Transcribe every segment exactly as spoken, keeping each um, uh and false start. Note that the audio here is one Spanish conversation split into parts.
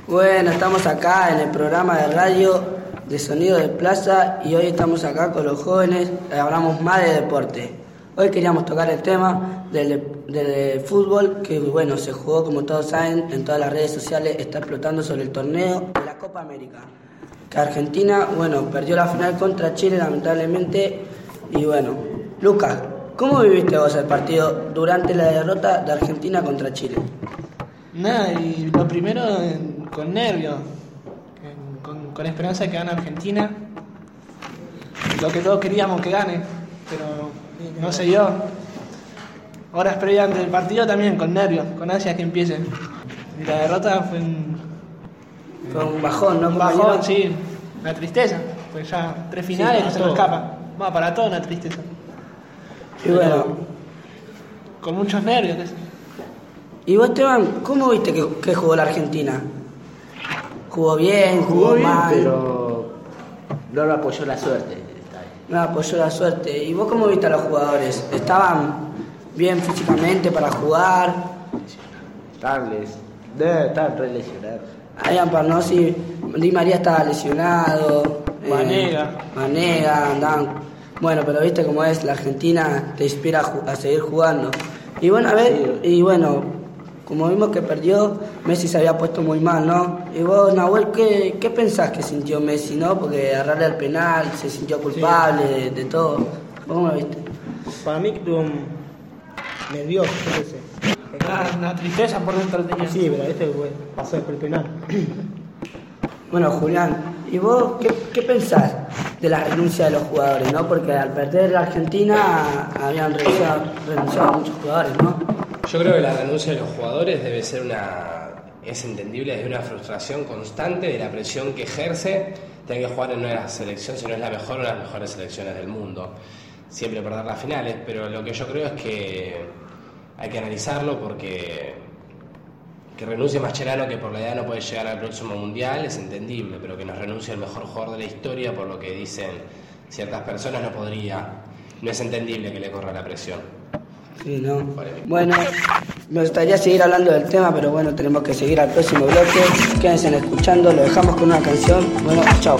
Bueno, estamos acá en el programa de radio de Sonido de Plaza y hoy estamos acá con los jóvenes, hablamos más de deporte. Hoy queríamos tocar el tema del, del fútbol, que bueno, se jugó como todos saben en todas las redes sociales, está explotando sobre el torneo de la Copa América. Que Argentina, bueno, perdió la final contra Chile lamentablemente y bueno, Lucas, ¿cómo viviste vos el partido durante la derrota de Argentina contra Chile? Nada, y lo primero con nervios, con, con esperanza de que gane Argentina, lo que todos queríamos que gane, pero no se dio. Horas previas antes del partido también con nervios, con ansias que empiece. Y la derrota fue un, fue un bajón, ¿no? Un bajón, sí, una tristeza, pues ya tres finales sí, no se nos escapa. Va, para todo una tristeza. Y bueno, con muchos nervios. ¿Qué sé? ¿Y vos, Esteban, cómo viste que, que jugó la Argentina? ¿Jugó bien? ¿Jugó, jugó bien, mal? Pero no lo apoyó la suerte. No apoyó la suerte. ¿Y vos cómo viste a los jugadores? ¿Estaban bien físicamente para jugar? Estables. No, estaban re lesionados. Adrián Parnossi, Di María estaba lesionado. Vanega. Eh, Vanega, andaban. Bueno, pero viste cómo es, la Argentina te inspira a, a seguir jugando. Y bueno, a ver, sí. y bueno... Como vimos que perdió, Messi se había puesto muy mal, ¿no? Y vos, Nahuel, ¿qué, qué pensás que sintió Messi, no? Porque agarrarle al penal, se sintió culpable sí. de, de todo. ¿Cómo lo viste? Para mí estuvo nervioso, no sé. Una, una tristeza por dentro del tenía. Sí, pero este fue, pasó por el penal. Bueno, Julián, ¿y vos qué, qué pensás de la renuncia de los jugadores, no? Porque al perder la Argentina habían renunciado, renunciado muchos jugadores, ¿no? Yo creo que la renuncia de los jugadores debe ser una... es entendible desde una frustración constante de la presión que ejerce tener que jugar en una selección, si no es la mejor o las mejores selecciones del mundo. Siempre perder las finales, pero lo que yo creo es que hay que analizarlo porque que renuncie Mascherano, que por la edad no puede llegar al próximo mundial, es entendible, pero que nos renuncie el mejor jugador de la historia, por lo que dicen ciertas personas, no podría, no es entendible que le corra la presión. Sí, ¿no? Bueno, me gustaría seguir hablando del tema, pero bueno, tenemos que seguir al próximo bloque. Quédense escuchando, lo dejamos con una canción. Bueno, chao.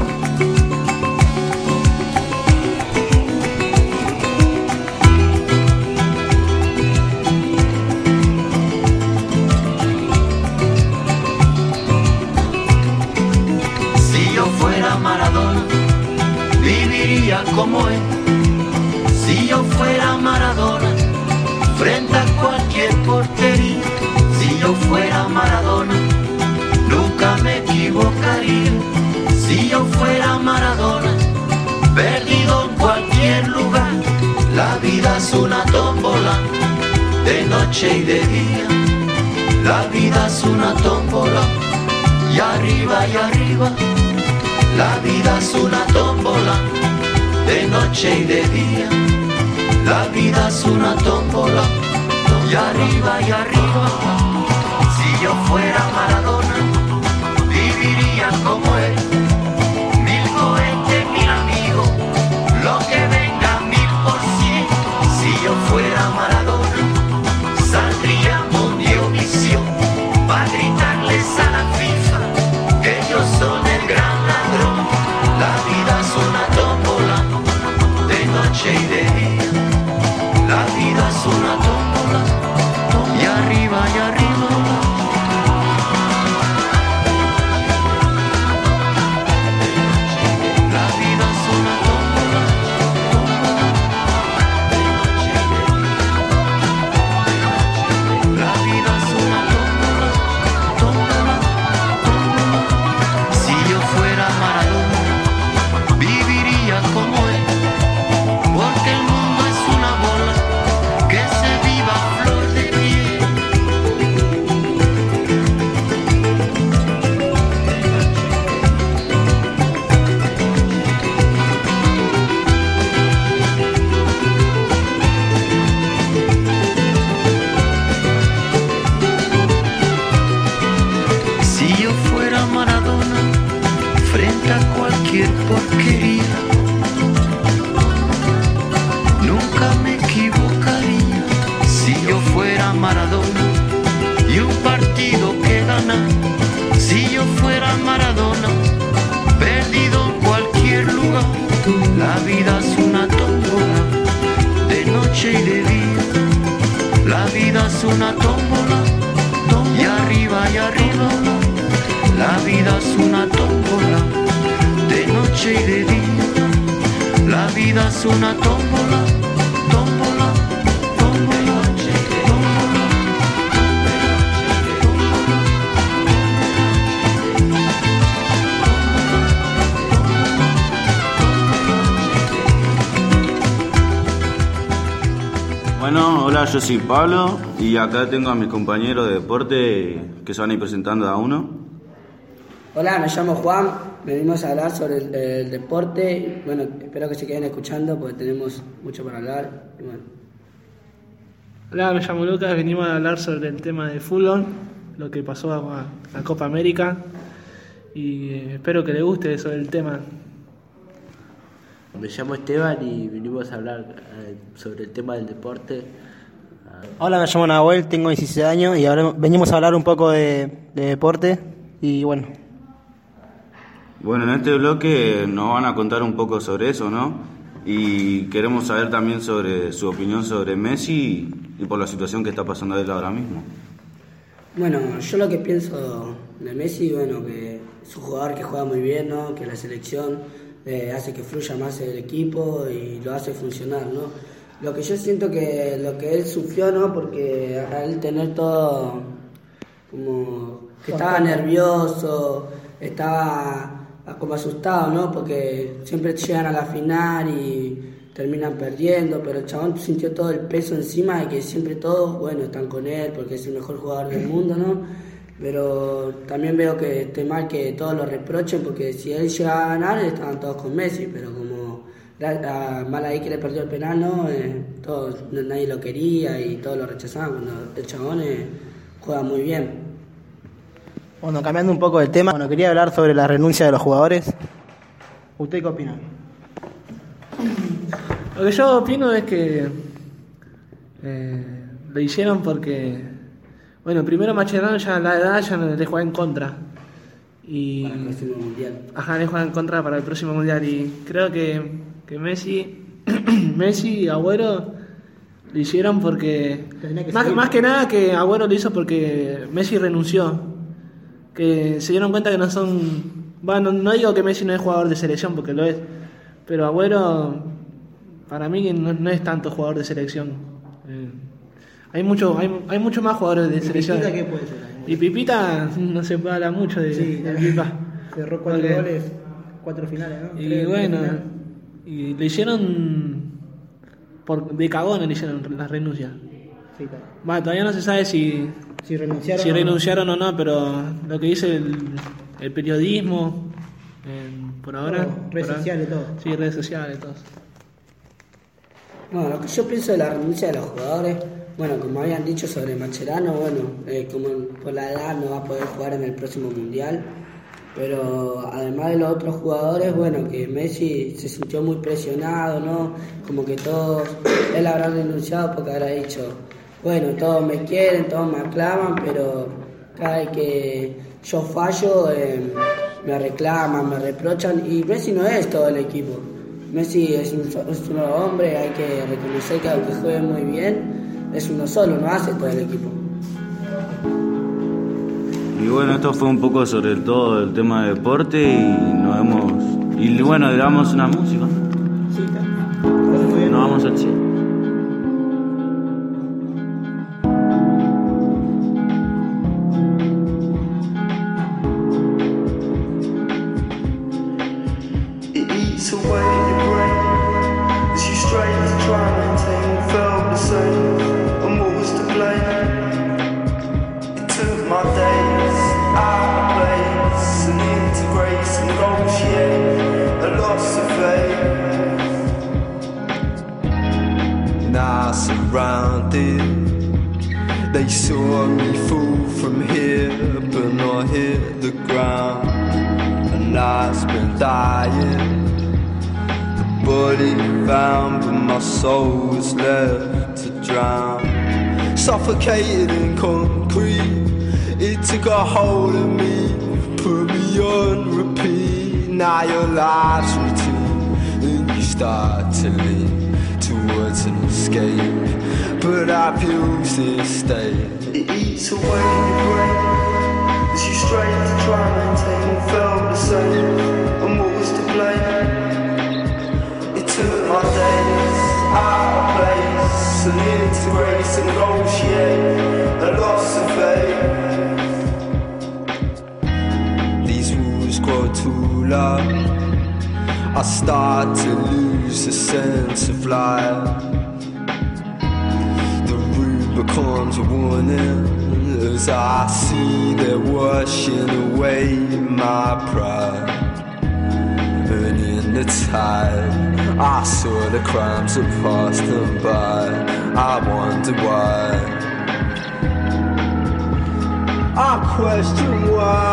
Si yo fuera Maradona, viviría como él. Si yo fuera Maradona, frente a cualquier portería. Si yo fuera Maradona, nunca me equivocaría. Si yo fuera Maradona, perdido en cualquier lugar. La vida es una tómbola, de noche y de día. La vida es una tómbola, y arriba y arriba. La vida es una tómbola, de noche y de día. La vida es una tómbola, y arriba y arriba. Si yo fuera Maradona, viviría como él. Mil cohetes, mil amigos, lo que venga mil por cien. Si yo fuera Maradona, saldría Mundiovisión para gritarles a la FIFA que ellos son el gran ladrón. La vida es una tómbola, de noche y de día. La vida es una tómbola, y arriba y arriba. La vida es una tómbola, de noche y de día. La vida es una tómbola, tómbola, tómbola. Si yo fuera Maradona, viviría como él, porque el mundo es una bola que se viva a flor de piel. Si yo fuera Maradona, frente a cualquier porquería, nunca me equivocaría. Si yo fuera Maradona y un partido que ganar, Si yo fuera Maradona, perdido en cualquier lugar. La vida es una tómbola, de noche y de día. La vida es una tómbola, y arriba y arriba. La vida es una tómbola, de noche y de día. La vida es una tómbola, tómbola, tómbola, tómbola. Bueno, hola, yo soy Pablo y acá tengo a mis compañeros de deporte que se van a ir presentando a uno. Hola, me llamo Juan, venimos a hablar sobre el, el deporte. Bueno, espero que se queden escuchando porque tenemos mucho para hablar. Y bueno. Hola, me llamo Lucas, venimos a hablar sobre el tema de fútbol, lo que pasó a la Copa América, y espero que les guste sobre el tema. Me llamo Esteban y vinimos a hablar eh, sobre el tema del deporte. Hola, me llamo Nahuel, tengo dieciséis años y ahora venimos a hablar un poco de, de deporte y bueno. Bueno, en este bloque nos van a contar un poco sobre eso, ¿no? Y queremos saber también sobre su opinión sobre Messi y por la situación que está pasando él ahora mismo. Bueno, yo lo que pienso de Messi, bueno, que es un jugador que juega muy bien, ¿no? Que la selección eh, hace que fluya más el equipo y lo hace funcionar, ¿no? Lo que yo siento que lo que él sufrió, ¿no? Porque al tener todo como que estaba nervioso, estaba como asustado, ¿no? Porque siempre llegan a la final y terminan perdiendo, pero el chabón sintió todo el peso encima de que siempre todos, bueno, están con él porque es el mejor jugador del mundo, ¿no? Pero también veo que esté mal que todos lo reprochen porque si él llegaba a ganar estaban todos con Messi, pero como la, mal ahí que le perdió el penal, ¿no? Eh, todos, nadie lo quería y todos lo rechazaban cuando el chabón eh, juega muy bien. Bueno, cambiando un poco de tema, bueno, quería hablar sobre la renuncia de los jugadores. ¿Usted qué opina? Lo que yo opino es que eh, lo hicieron porque, bueno, primero Mascherano ya la edad ya no le juega en contra. Y, para el próximo mundial. Ajá, le juega en contra para el próximo mundial. Y creo que, que Messi, Messi y Agüero lo hicieron porque, que más, más que nada que Agüero lo hizo porque Messi renunció. Que se dieron cuenta que no son, bueno, no digo que Messi no es jugador de selección porque lo es, pero Agüero para mí no, no es tanto jugador de selección. Eh, hay mucho, hay, hay mucho más jugadores de ¿Y selección. Pipita qué puede ser? Y Pipita no se puede hablar mucho de, sí, de Pipa. Cerró cuatro Porque, goles, cuatro finales, ¿no? Y Tres, bueno, tres finales. y le hicieron por de cagón le hicieron la renuncia. Sí, está. Va, todavía no se sabe si Si renunciaron, si o no. renunciaron o no, pero lo que dice el, el periodismo eh, por ahora, Todo, redes por ahora- sociales, todo. Sí, redes sociales, todo. Bueno, lo que yo pienso de la renuncia de los jugadores, bueno, como habían dicho sobre Mascherano, bueno, eh, como por la edad no va a poder jugar en el próximo mundial, pero además de los otros jugadores, bueno, que Messi se sintió muy presionado, ¿no? Como que todos, él habrá renunciado porque habrá dicho, bueno, todos me quieren, todos me aclaman, pero cada vez que yo fallo eh, me reclaman, me reprochan, y Messi no es todo el equipo. Messi es un, es un hombre, hay que reconocer que aunque juegue muy bien, es uno solo, no hace todo el equipo. Y bueno, esto fue un poco sobre todo el tema de deporte y nos vemos. Y bueno, le damos una música. Sí, está. Muy bien. Nos vamos al cine. It eats away your brain as you strain to try and maintain felt the same. And what was to blame? It took my days out of place and into grace and negotiate a loss of faith. Now surrounded, they saw me fall from here but not hit the ground. And I've been dying, the body found, but my soul was left to drown. Suffocated in concrete, it took a hold of me now your life's routine, and you start to lean towards an escape. But I've used this state. It eats away your brain as you strain to try and maintain what felt the same. And what was to blame? It took my days out of place and integrate and negotiate a loss of faith. These rules grow too loud. I start to lose the sense of life. The route becomes a warning as I see they're washing away my pride. And in the tide, I saw the crimes that passed them by. I wonder why. I question why.